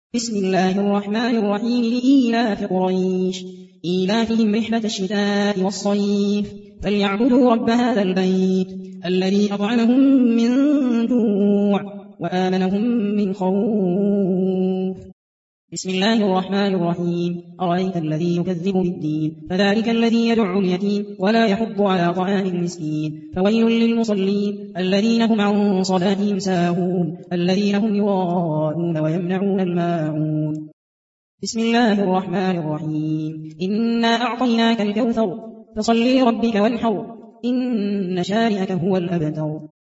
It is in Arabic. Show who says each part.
Speaker 1: بسم الله الرحمن الرحيم لإيلاف قريش إيلافهم رحلة الشتاء والصيف فليعبدوا رب هذا البيت الذي أطعمهم من جوع وآمنهم من خوف. بسم الله الرحمن الرحيم أرأيت الذي يكذب بالدين فذلك الذي يدع اليتيم ولا يحض على طعام المسكين فويل للمصلين الذين هم عن صلاتهم ساهون الذين هم يراءون ويمنعون الماعون. بسم الله الرحمن الرحيم إنا أعطيناك الكوثر فصل لربك وانحر إن شانئك هو الأبتر.